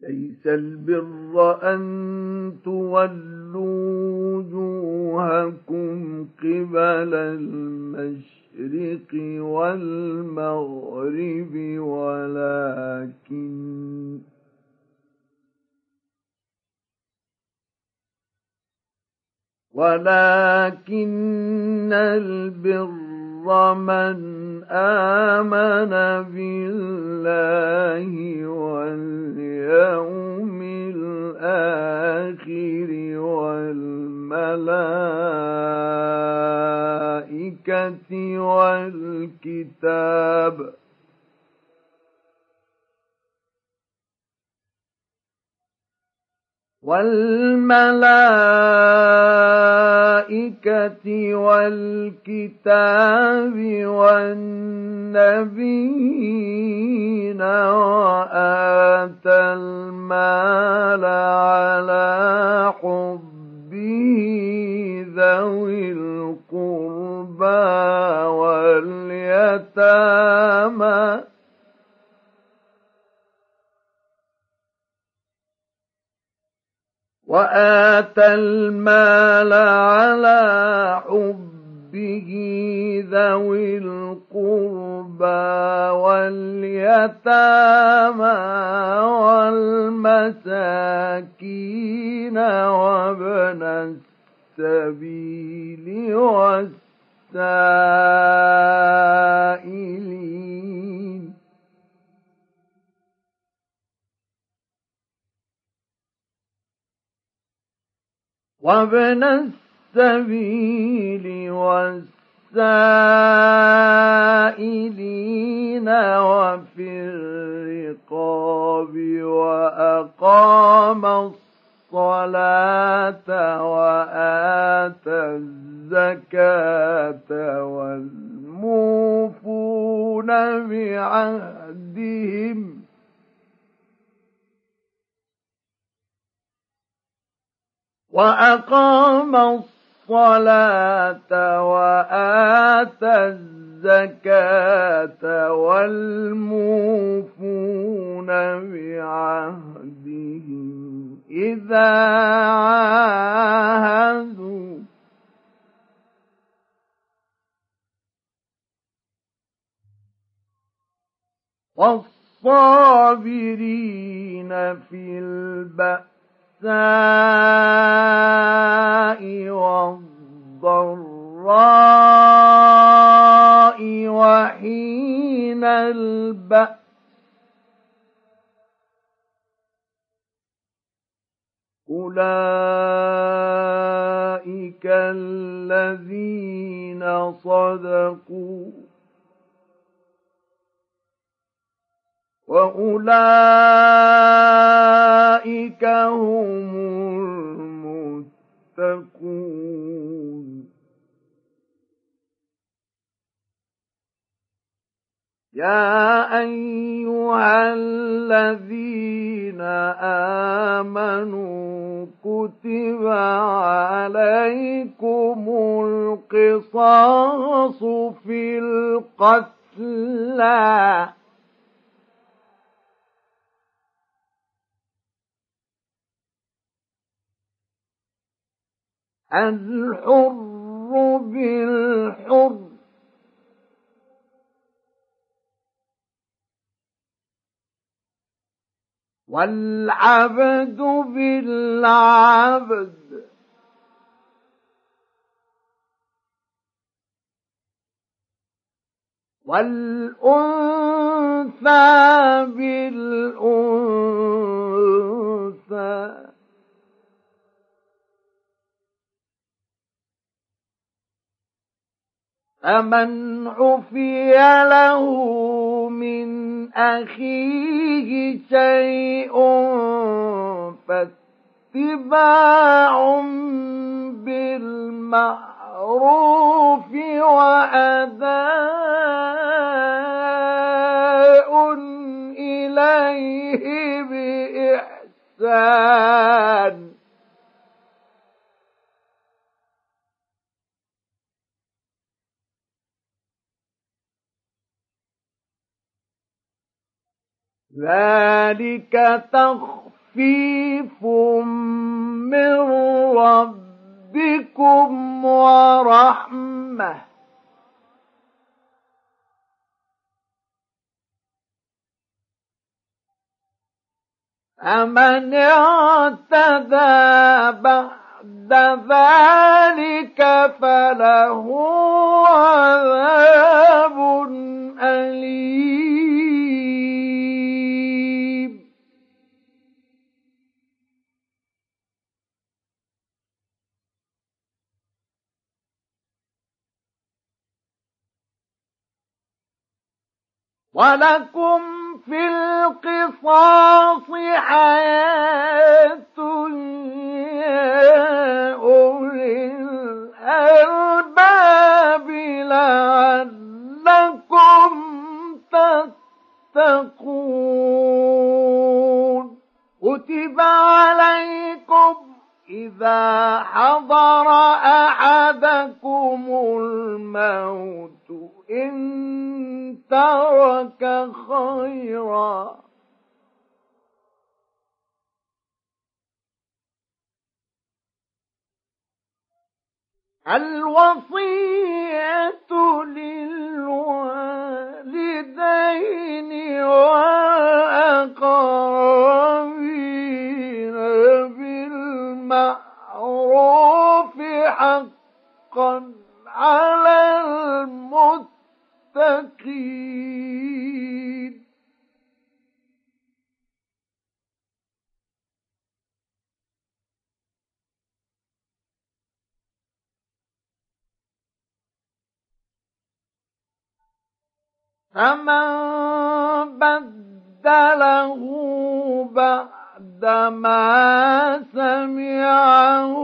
ليس البر أن تولوا وجوهكم قبل المشرق والمغرب ولكن البر من آمن بالله واليوم الآخر والملائكة والكتاب والنبيين وآتى المال على حبه ذوي القربى واليتامى والمساكين وابن السبيل والسائلين وفي الرقاب وأقام الصلاة وآتى الزكاة والموفون بعهدهم وأقام الصلاة وآتى الزكاة والموفون بعهدهم إذا عاهدوا والصابرين في البأساء والضراء وحين البأس أولئك الذين صدقوا وأولئك هم المتقون. يا أيها الذين آمنوا كتب عليكم القصاص في القتلى الحر بالحر والعبد بالعبد والأنثى بالأنثى فمن عفي له من أخيه شيء فاتباع بالمعروف وأداء إليه بإحسان ذلك تخفيف تخفيف من ربكم ورحمة فمن اعتدى بعد ذلك فله عذاب أليم. ولكم في القصاص حياة يا أولي الألباب لعلكم تتقون. كتب عليكم إذا حضر أحدكم الموت إن ترك خيرا الوصية للوالدين والأقربين بالمعروف حقا على المتقين. فمن بدله بعدما سمعه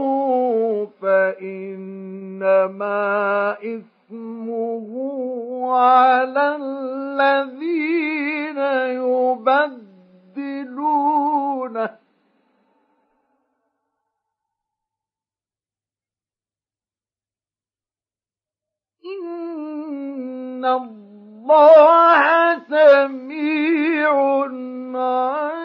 فإنما إثمه على الذين يبدلونه إن الله سميع عليم.